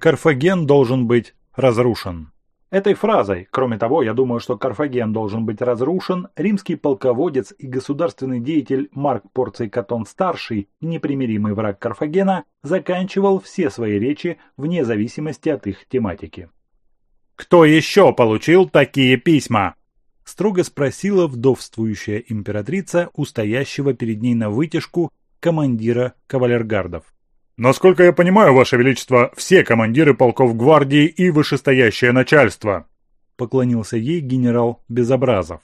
Карфаген должен быть разрушен. Этой фразой, кроме того, я думаю, что Карфаген должен быть разрушен, римский полководец и государственный деятель Марк Порций Катон-старший, непримиримый враг Карфагена, заканчивал все свои речи вне зависимости от их тематики. «Кто еще получил такие письма?» – строго спросила вдовствующая императрица у стоящего перед ней на вытяжку командира кавалергардов. «Насколько я понимаю, Ваше Величество, все командиры полков гвардии и вышестоящее начальство», – поклонился ей генерал Безобразов.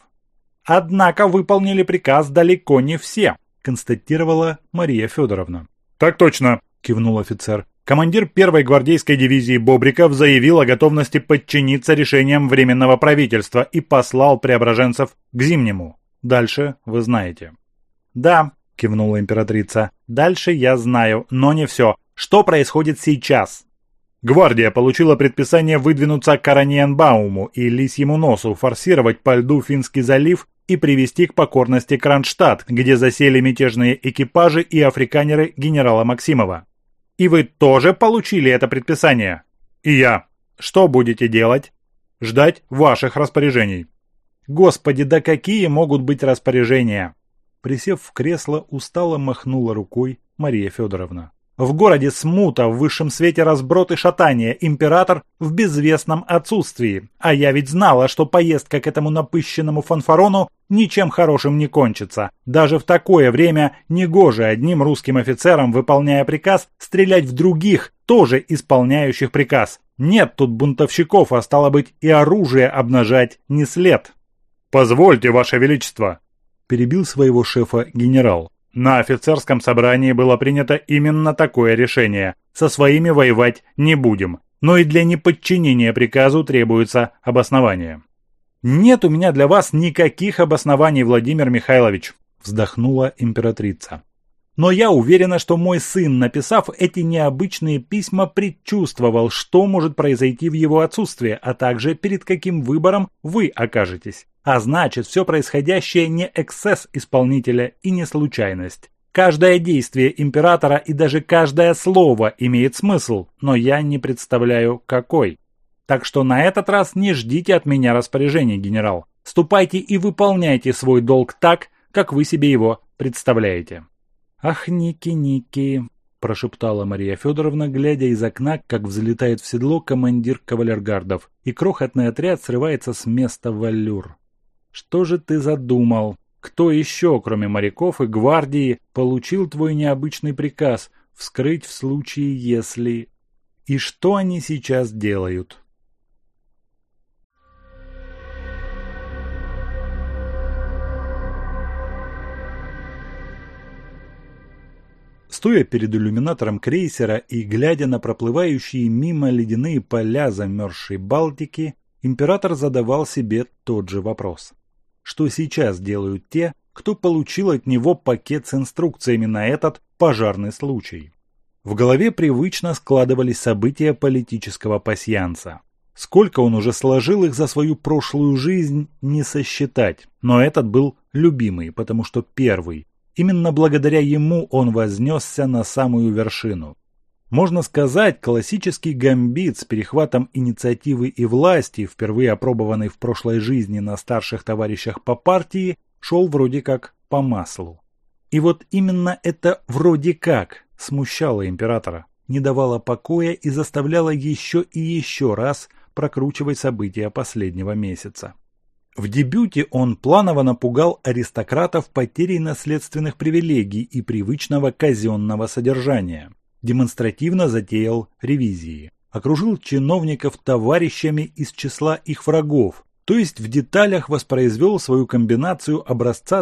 «Однако выполнили приказ далеко не все», – констатировала Мария Федоровна. «Так точно», – кивнул офицер. «Командир первой гвардейской дивизии Бобриков заявил о готовности подчиниться решениям Временного правительства и послал преображенцев к Зимнему. Дальше вы знаете». «Да», – кивнула императрица. «Дальше я знаю, но не все. Что происходит сейчас?» Гвардия получила предписание выдвинуться к Араньенбауму и Лисьему носу, форсировать по льду Финский залив и привести к покорности Кронштадт, где засели мятежные экипажи и африканеры генерала Максимова. «И вы тоже получили это предписание?» «И я. Что будете делать?» «Ждать ваших распоряжений». «Господи, да какие могут быть распоряжения?» Присев в кресло, устало махнула рукой Мария Федоровна. «В городе смута, в высшем свете разброд и шатание, император в безвестном отсутствии. А я ведь знала, что поездка к этому напыщенному фанфарону ничем хорошим не кончится. Даже в такое время негоже одним русским офицерам, выполняя приказ, стрелять в других, тоже исполняющих приказ. Нет тут бунтовщиков, а стало быть и оружие обнажать не след». «Позвольте, Ваше Величество», – перебил своего шефа генерал. «На офицерском собрании было принято именно такое решение. Со своими воевать не будем. Но и для неподчинения приказу требуется обоснование». «Нет у меня для вас никаких обоснований, Владимир Михайлович», – вздохнула императрица. «Но я уверена, что мой сын, написав эти необычные письма, предчувствовал, что может произойти в его отсутствие, а также перед каким выбором вы окажетесь. А значит, все происходящее не эксцесс исполнителя и не случайность. Каждое действие императора и даже каждое слово имеет смысл, но я не представляю, какой. Так что на этот раз не ждите от меня распоряжений, генерал. Ступайте и выполняйте свой долг так, как вы себе его представляете». «Ах, Ники», – прошептала Мария Федоровна, глядя из окна, как взлетает в седло командир кавалергардов, и крохотный отряд срывается с места в аллюр. «Что же ты задумал? Кто еще, кроме моряков и гвардии, получил твой необычный приказ вскрыть в случае, если...» И что они сейчас делают? Стоя перед иллюминатором крейсера и глядя на проплывающие мимо ледяные поля замерзшей Балтики, император задавал себе тот же вопрос. Что сейчас делают те, кто получил от него пакет с инструкциями на этот пожарный случай? В голове привычно складывались события политического пасьянса. Сколько он уже сложил их за свою прошлую жизнь, не сосчитать, но этот был любимый, потому что первый. Именно благодаря ему он вознесся на самую вершину. Можно сказать, классический гамбит с перехватом инициативы и власти, впервые опробованный в прошлой жизни на старших товарищах по партии, шел вроде как по маслу. И вот именно это «вроде как» смущало императора, не давало покоя и заставляло еще и еще раз прокручивать события последнего месяца. В дебюте он планово напугал аристократов потерей наследственных привилегий и привычного казенного содержания. Демонстративно затеял ревизии. Окружил чиновников товарищами из числа их врагов, то есть в деталях воспроизвел свою комбинацию образца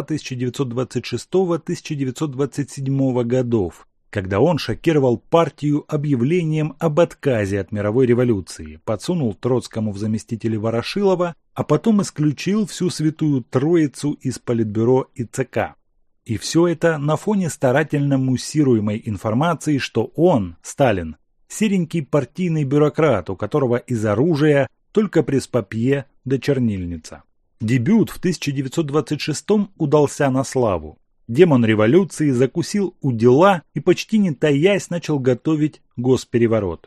1926-1927 годов, когда он шокировал партию объявлением об отказе от мировой революции, подсунул Троцкому в заместители Ворошилова, а потом исключил всю святую троицу из Политбюро и ЦК. И все это на фоне старательно муссируемой информации, что он, Сталин, серенький партийный бюрократ, у которого из оружия только пресс-папье да чернильница. Дебют в 1926-м удался на славу. Демон революции закусил у дела и почти не таясь начал готовить госпереворот.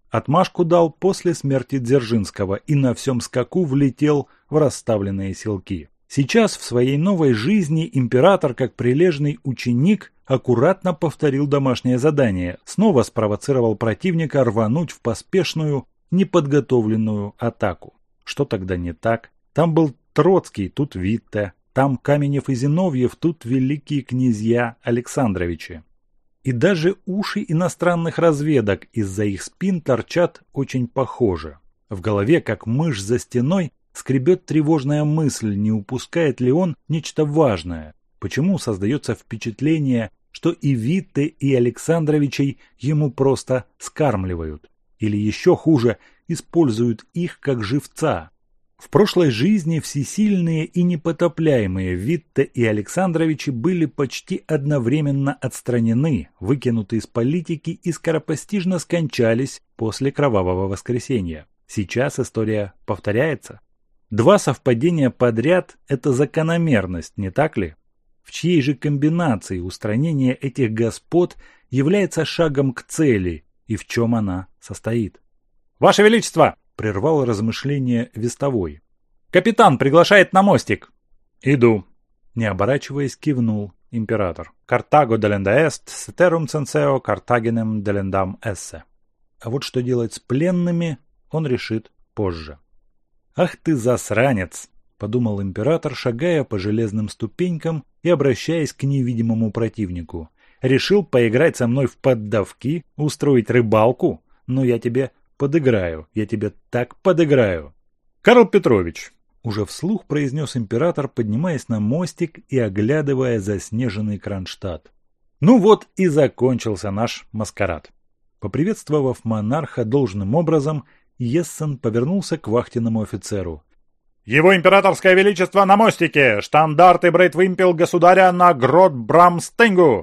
Отмашку дал после смерти Дзержинского и на всем скаку влетел в расставленные селки. Сейчас в своей новой жизни император, как прилежный ученик, аккуратно повторил домашнее задание, снова спровоцировал противника рвануть в поспешную, неподготовленную атаку. Что тогда не так? Там был Троцкий, тут Витте, там Каменев и Зиновьев, тут великие князья Александровичи. И даже уши иностранных разведок из-за их спин торчат очень похоже. В голове, как мышь за стеной, скребет тревожная мысль, не упускает ли он нечто важное. Почему создается впечатление, что и Витте, и Александровичей ему просто скармливают? Или еще хуже, используют их как живца? В прошлой жизни всесильные и непотопляемые Витте и Александровичи были почти одновременно отстранены, выкинуты из политики и скоропостижно скончались после Кровавого воскресенья. Сейчас история повторяется. Два совпадения подряд – это закономерность, не так ли? В чьей же комбинации устранение этих господ является шагом к цели и в чем она состоит? «Ваше Величество!» – прервал размышление вестовой. «Капитан приглашает на мостик». «Иду», – не оборачиваясь, кивнул император. «Картаго деленда эст, сетерум ценсео, Картагенем делендам эссе». А вот что делать с пленными, он решит позже. «Ах ты засранец!» – подумал император, шагая по железным ступенькам и обращаясь к невидимому противнику. «Решил поиграть со мной в поддавки, устроить рыбалку? Но я тебе подыграю, я тебе так подыграю!» «Карл Петрович!» – уже вслух произнес император, поднимаясь на мостик и оглядывая заснеженный Кронштадт. «Ну вот и закончился наш маскарад». Поприветствовав монарха должным образом, Ессен повернулся к вахтенному офицеру. «Его императорское величество на мостике! Штандарт и брейт-вымпел государя на грот Брамстенгу!»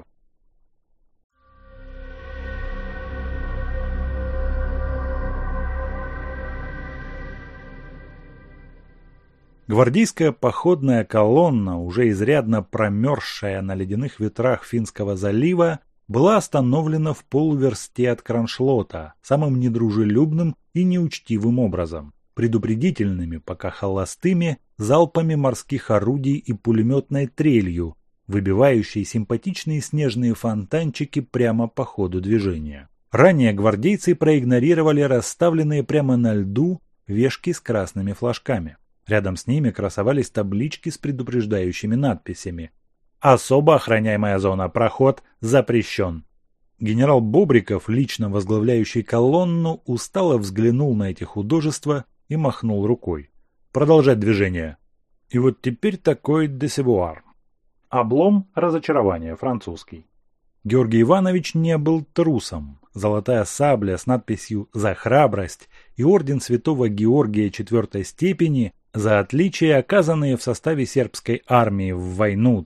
Гвардейская походная колонна, уже изрядно промерзшая на ледяных ветрах Финского залива, была остановлена в полуверсте от Кроншлота самым недружелюбным и неучтивым образом, предупредительными, пока холостыми, залпами морских орудий и пулеметной трелью, выбивающей симпатичные снежные фонтанчики прямо по ходу движения. Ранее гвардейцы проигнорировали расставленные прямо на льду вешки с красными флажками. Рядом с ними красовались таблички с предупреждающими надписями: «Особо охраняемая зона, проход запрещен». Генерал Бобриков, лично возглавляющий колонну, устало взглянул на эти художества и махнул рукой. «Продолжать движение». И вот теперь такой десевуар. Облом, разочарование, французский. Георгий Иванович не был трусом. Золотая сабля с надписью «За храбрость» и орден Святого Георгия IV степени за отличия, оказанные в составе сербской армии в войну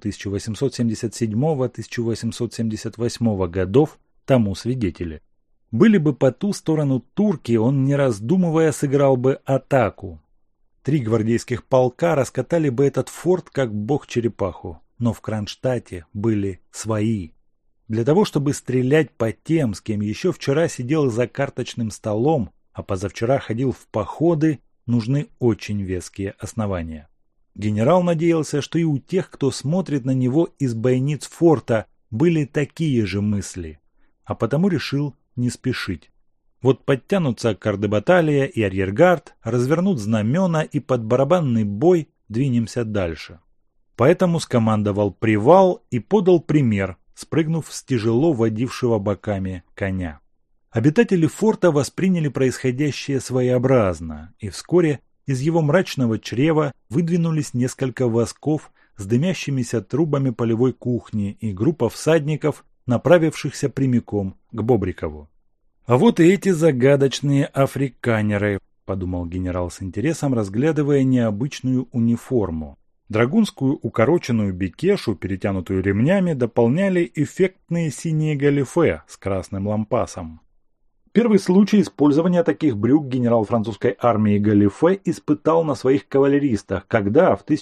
1877-1878 годов, тому свидетели. Были бы по ту сторону турки, он, не раздумывая, сыграл бы атаку. 3 гвардейских полка раскатали бы этот форт, как бог черепаху. Но в Кронштадте были свои. Для того, чтобы стрелять по тем, с кем еще вчера сидел за карточным столом, а позавчера ходил в походы, нужны очень веские основания. Генерал надеялся, что и у тех, кто смотрит на него из бойниц форта, были такие же мысли, а потому решил не спешить. Вот подтянутся кардебаталия и арьергард, развернут знамена и под барабанный бой двинемся дальше. Поэтому скомандовал привал и подал пример, спрыгнув с тяжело водившего боками коня. Обитатели форта восприняли происходящее своеобразно, и вскоре из его мрачного чрева выдвинулись несколько восков с дымящимися трубами полевой кухни и группа всадников, направившихся прямиком к Бобрикову. «А вот и эти загадочные африканеры», – подумал генерал с интересом, разглядывая необычную униформу. Драгунскую укороченную бекешу, перетянутую ремнями, дополняли эффектные синие галифе с красным лампасом. Первый случай использования таких брюк генерал французской армии галифе испытал на своих кавалеристах, когда в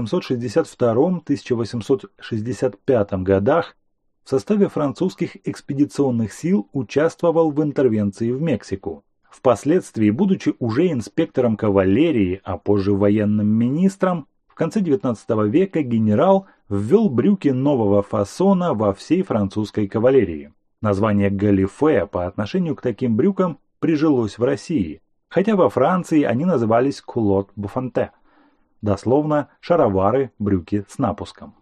1862-1865 годах в составе французских экспедиционных сил участвовал в интервенции в Мексику. Впоследствии, будучи уже инспектором кавалерии, а позже военным министром, в конце XIX века генерал ввел брюки нового фасона во всей французской кавалерии. Название галифе по отношению к таким брюкам прижилось в России, хотя во Франции они назывались кулот буфанте, дословно шаровары, брюки с напуском.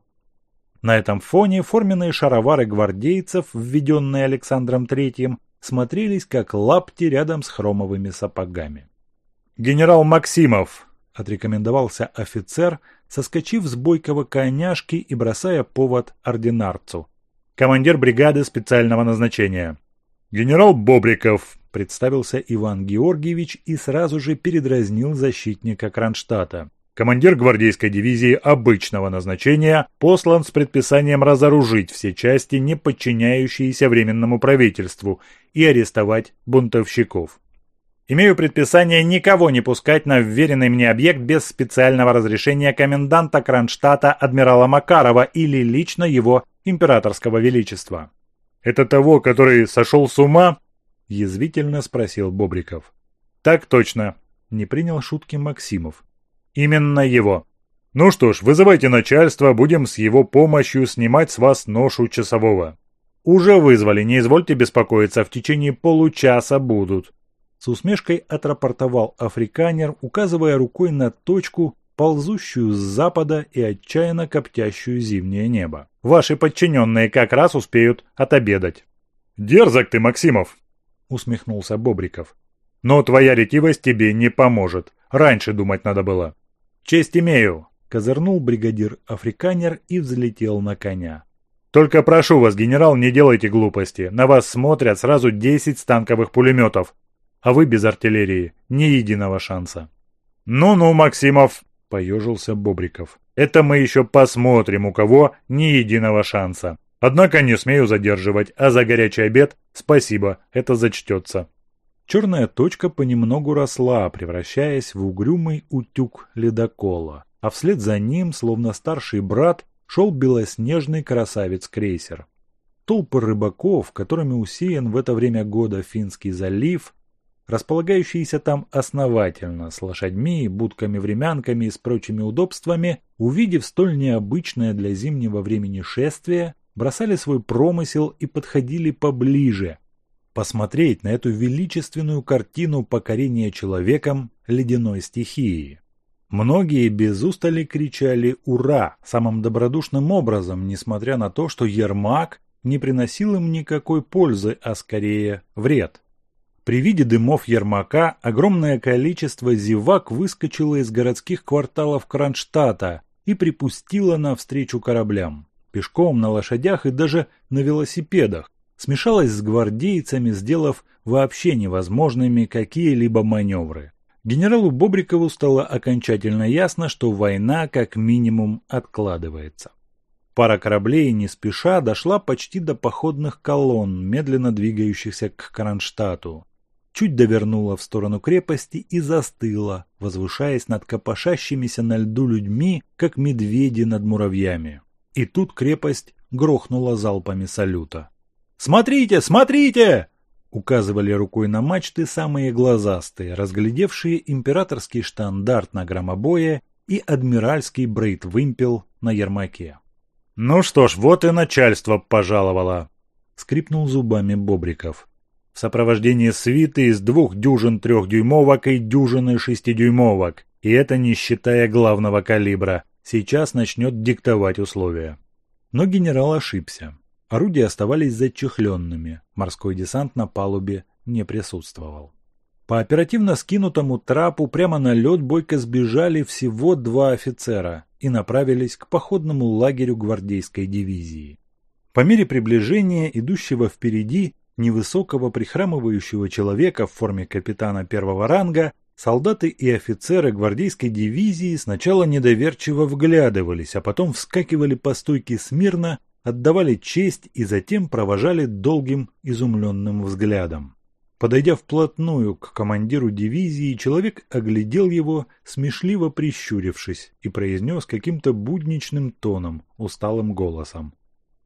На этом фоне форменные шаровары гвардейцев, введенные Александром III, смотрелись как лапти рядом с хромовыми сапогами. «Генерал Максимов!» – отрекомендовался офицер, соскочив с бойкого коняшки и бросая повод ординарцу. «Командир бригады специального назначения». «Генерал Бобриков!» – представился Иван Георгиевич и сразу же передразнил защитника Кронштадта. «Командир гвардейской дивизии обычного назначения послан с предписанием разоружить все части, не подчиняющиеся Временному правительству, и арестовать бунтовщиков. Имею предписание никого не пускать на вверенный мне объект без специального разрешения коменданта Кронштадта адмирала Макарова или лично его императорского величества». «Это того, который сошел с ума?» – язвительно спросил Бобриков. «Так точно», – не принял шутки Максимов. «Именно его. Ну что ж, вызывайте начальство, будем с его помощью снимать с вас ношу часового». «Уже вызвали, не извольте беспокоиться, в течение получаса будут». С усмешкой отрапортовал африканер, указывая рукой на точку, ползущую с запада и отчаянно коптящую зимнее небо. «Ваши подчиненные как раз успеют отобедать». «Дерзок ты, Максимов!» — усмехнулся Бобриков. «Но твоя ретивость тебе не поможет. Раньше думать надо было». «Честь имею!» — козырнул бригадир-африканер и взлетел на коня. «Только прошу вас, генерал, не делайте глупости. На вас смотрят сразу 10 станковых пулеметов, а вы без артиллерии. Ни единого шанса». «Ну-ну, Максимов!» — поежился Бобриков. «Это мы еще посмотрим, у кого ни единого шанса. Однако не смею задерживать, а за горячий обед спасибо, это зачтется». Черная точка понемногу росла, превращаясь в угрюмый утюг ледокола, а вслед за ним, словно старший брат, шел белоснежный красавец-крейсер. Толпы рыбаков, которыми усеян в это время года Финский залив, располагающиеся там основательно, с лошадьми, будками-времянками и с прочими удобствами, увидев столь необычное для зимнего времени шествие, бросали свой промысел и подходили поближе, посмотреть на эту величественную картину покорения человеком ледяной стихии. Многие без устали кричали «Ура!» самым добродушным образом, несмотря на то, что Ермак не приносил им никакой пользы, а скорее вред. При виде дымов Ермака огромное количество зевак выскочило из городских кварталов Кронштадта и припустило навстречу кораблям. Пешком, на лошадях и даже на велосипедах. Смешалась с гвардейцами, сделав вообще невозможными какие-либо маневры. Генералу Бобрикову стало окончательно ясно, что война как минимум откладывается. Пара кораблей не спеша дошла почти до походных колонн, медленно двигающихся к Кронштадту. Чуть довернула в сторону крепости и застыла, возвышаясь над копошащимися на льду людьми, как медведи над муравьями. И тут крепость грохнула залпами салюта. «Смотрите, смотрите!» указывали рукой на мачты самые глазастые, разглядевшие императорский штандарт на громобое и адмиральский брейт-вымпел на Ермаке. «Ну что ж, вот и начальство пожаловало!» — скрипнул зубами Бобриков. «В сопровождении свиты из 2 дюжин 3-дюймовок и дюжины 6-дюймовок, и это не считая главного калибра. Сейчас начнет диктовать условия». Но генерал ошибся. Орудия оставались зачехленными, морской десант на палубе не присутствовал. По оперативно скинутому трапу прямо на лед бойко сбежали всего 2 офицера и направились к походному лагерю гвардейской дивизии. По мере приближения идущего впереди невысокого прихрамывающего человека в форме капитана 1-го ранга, солдаты и офицеры гвардейской дивизии сначала недоверчиво вглядывались, а потом вскакивали по стойке смирно, отдавали честь и затем провожали долгим изумленным взглядом. Подойдя вплотную к командиру дивизии, человек оглядел его, смешливо прищурившись, и произнес каким-то будничным тоном, усталым голосом: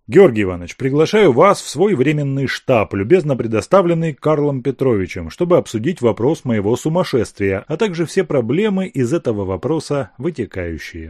Георгий Иванович, приглашаю вас в свой временный штаб, любезно предоставленный Карлом Петровичем, чтобы обсудить вопрос моего сумасшествия, а также все проблемы из этого вопроса вытекающие.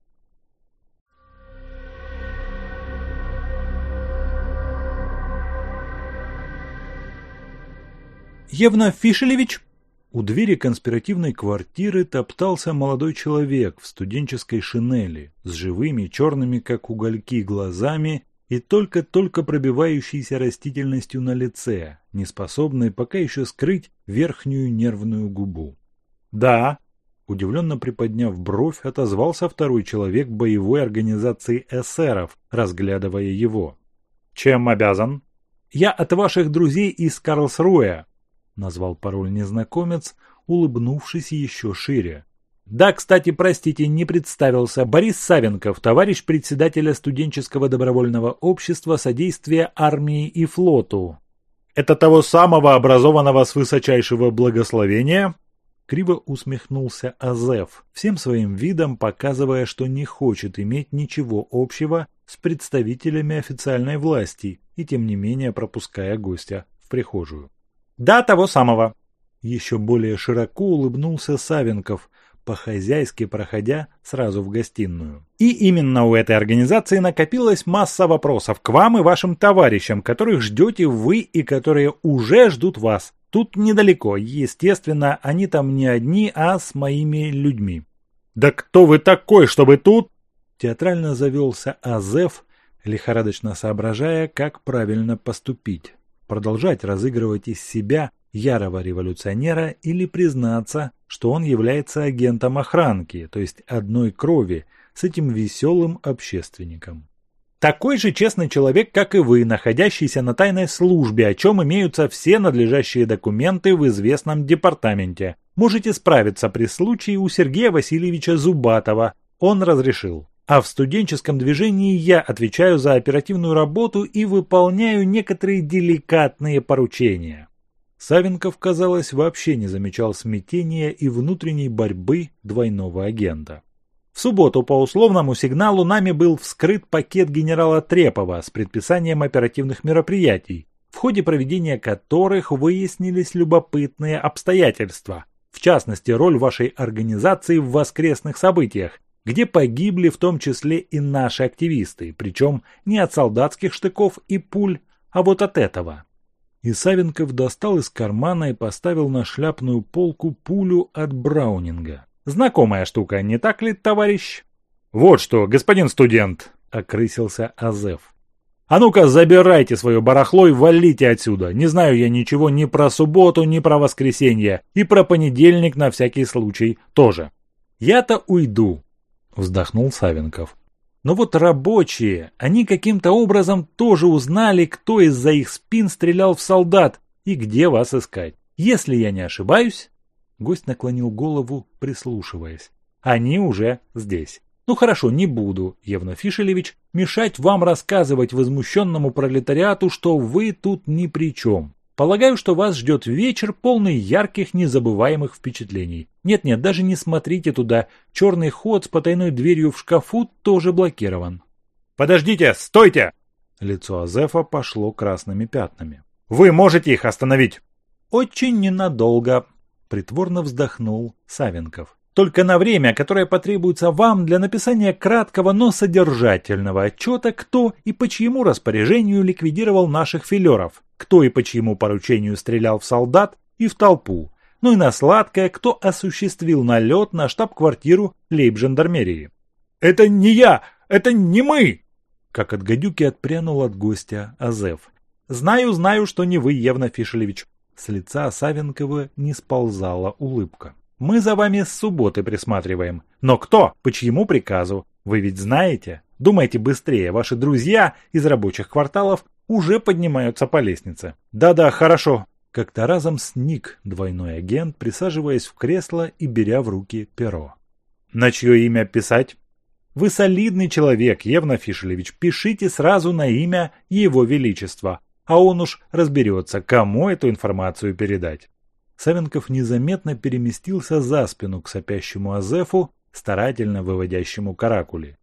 Евна Фишелевич? У двери конспиративной квартиры топтался молодой человек в студенческой шинели, с живыми черными, как угольки, глазами и только-только пробивающейся растительностью на лице, не способной пока еще скрыть верхнюю нервную губу. «Да», – удивленно приподняв бровь, отозвался второй человек боевой организации эсеров, разглядывая его. «Чем обязан?» «Я от ваших друзей из Карлсруэ», – назвал пароль незнакомец, улыбнувшись еще шире. «Да, кстати, простите, не представился. Борис Савенков, товарищ председателя студенческого добровольного общества содействия армии и флоту». «Это того самого образованного с высочайшего благословения?» Криво усмехнулся Азеф, всем своим видом показывая, что не хочет иметь ничего общего с представителями официальной власти и тем не менее пропуская гостя в прихожую. «Да, того самого». Еще более широко улыбнулся Савенков, по-хозяйски проходя сразу в гостиную. «И именно у этой организации накопилась масса вопросов к вам и вашим товарищам, которых ждете вы и которые уже ждут вас. Тут недалеко, естественно, они там не одни, а с моими людьми». «Да кто вы такой, чтобы тут?» Театрально завелся Азеф, лихорадочно соображая, как правильно поступить. Продолжать разыгрывать из себя ярого революционера или признаться, что он является агентом охранки, то есть одной крови, с этим веселым общественником. «Такой же честный человек, как и вы, находящийся на тайной службе, о чем имеются все надлежащие документы в известном департаменте. Можете справиться при случае у Сергея Васильевича Зубатова. Он разрешил. А в студенческом движении я отвечаю за оперативную работу и выполняю некоторые деликатные поручения». Савенков, казалось, вообще не замечал смятения и внутренней борьбы двойного агента. В субботу по условному сигналу нами был вскрыт пакет генерала Трепова с предписанием оперативных мероприятий, в ходе проведения которых выяснились любопытные обстоятельства, в частности роль вашей организации в воскресных событиях, где погибли в том числе и наши активисты, причем не от солдатских штыков и пуль, а вот от этого. И Савенков достал из кармана и поставил на шляпную полку пулю от Браунинга. Знакомая штука, не так ли, товарищ? «Вот что, господин студент», — окрысился Азеф. «А ну-ка, забирайте свое барахло и валите отсюда. Не знаю я ничего ни про субботу, ни про воскресенье. И про понедельник на всякий случай тоже». «Я-то уйду», — вздохнул Савенков. «Но вот рабочие, они каким-то образом тоже узнали, кто из-за их спин стрелял в солдат и где вас искать. Если я не ошибаюсь...» Гость наклонил голову, прислушиваясь. «Они уже здесь. Ну хорошо, не буду, Евна Фишелевич, мешать вам рассказывать возмущенному пролетариату, что вы тут ни при чем. Полагаю, что вас ждет вечер, полный ярких, незабываемых впечатлений. Нет-нет, даже не смотрите туда. Черный ход с потайной дверью в шкафу тоже блокирован». «Подождите, стойте!» Лицо Азефа пошло красными пятнами. «Вы можете их остановить?» «Очень ненадолго», — притворно вздохнул Савенков. «Только на время, которое потребуется вам для написания краткого, но содержательного отчета, кто и по чьему распоряжению ликвидировал наших филеров, кто и по чьему поручению стрелял в солдат и в толпу, ну и на сладкое, кто осуществил налет на штаб-квартиру лейб-жандармерии». «Это не я! Это не мы!» Как от гадюки отпрянул от гостя Азеф. «Знаю, что не вы, Евна Фишелевич». С лица Савенкова не сползала улыбка. «Мы за вами с субботы присматриваем. Но кто? По чьему приказу? Вы ведь знаете? Думайте быстрее, ваши друзья из рабочих кварталов уже поднимаются по лестнице». «Да-да, хорошо». Как-то разом сник двойной агент, присаживаясь в кресло и беря в руки перо. «На чье имя писать?» «Вы солидный человек, Евна Фишелевич. Пишите сразу на имя Его Величества. А он уж разберется, кому эту информацию передать». Савенков незаметно переместился за спину к сопящему Азефу, старательно выводящему каракули.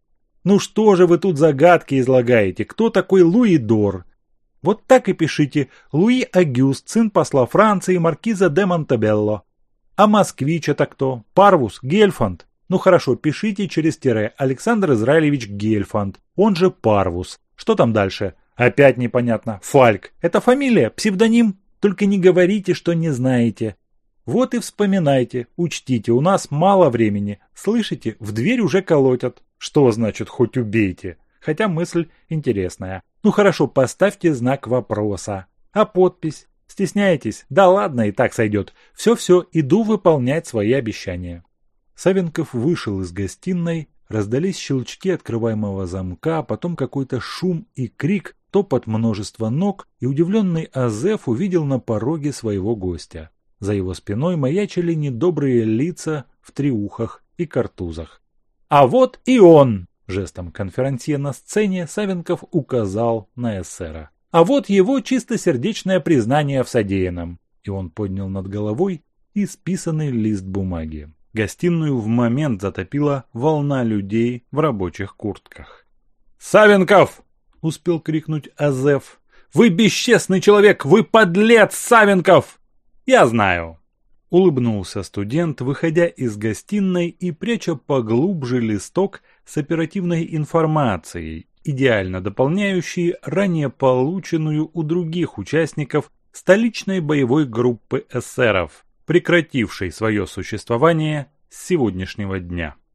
Ну что же вы тут загадки излагаете? Кто такой Луи Дор? Вот так и пишите: Луи Агюст, сын посла Франции, маркиза де Монтебелло. А москвич это кто? Парвус Гельфанд? Ну хорошо, пишите через тире: Александр Израилевич Гельфанд, он же Парвус. Что там дальше? Опять непонятно. Фальк. Это фамилия? Псевдоним? Только не говорите, что не знаете. Вот и вспоминайте, учтите, у нас мало времени. Слышите, в дверь уже колотят. Что значит хоть убейте? Хотя мысль интересная. Ну хорошо, поставьте знак вопроса. А подпись? Стесняетесь? Да ладно, и так сойдет. Все-все, иду выполнять свои обещания. Савенков вышел из гостиной, раздались щелчки открываемого замка, потом какой-то шум и крик, топот множества ног, и удивленный Азеф увидел на пороге своего гостя. За его спиной маячили недобрые лица в триухах и картузах. «А вот и он!» – жестом конферансье на сцене Савенков указал на эсера. «А вот его чистосердечное признание в содеянном!» И он поднял над головой исписанный лист бумаги. Гостиную в момент затопила волна людей в рабочих куртках. «Савенков!» – успел крикнуть Азеф. «Вы бесчестный человек! Вы подлец, Савенков!» «Я знаю», — улыбнулся студент, выходя из гостиной и пряча поглубже листок с оперативной информацией, идеально дополняющей ранее полученную у других участников столичной боевой группы эсеров, прекратившей свое существование с сегодняшнего дня.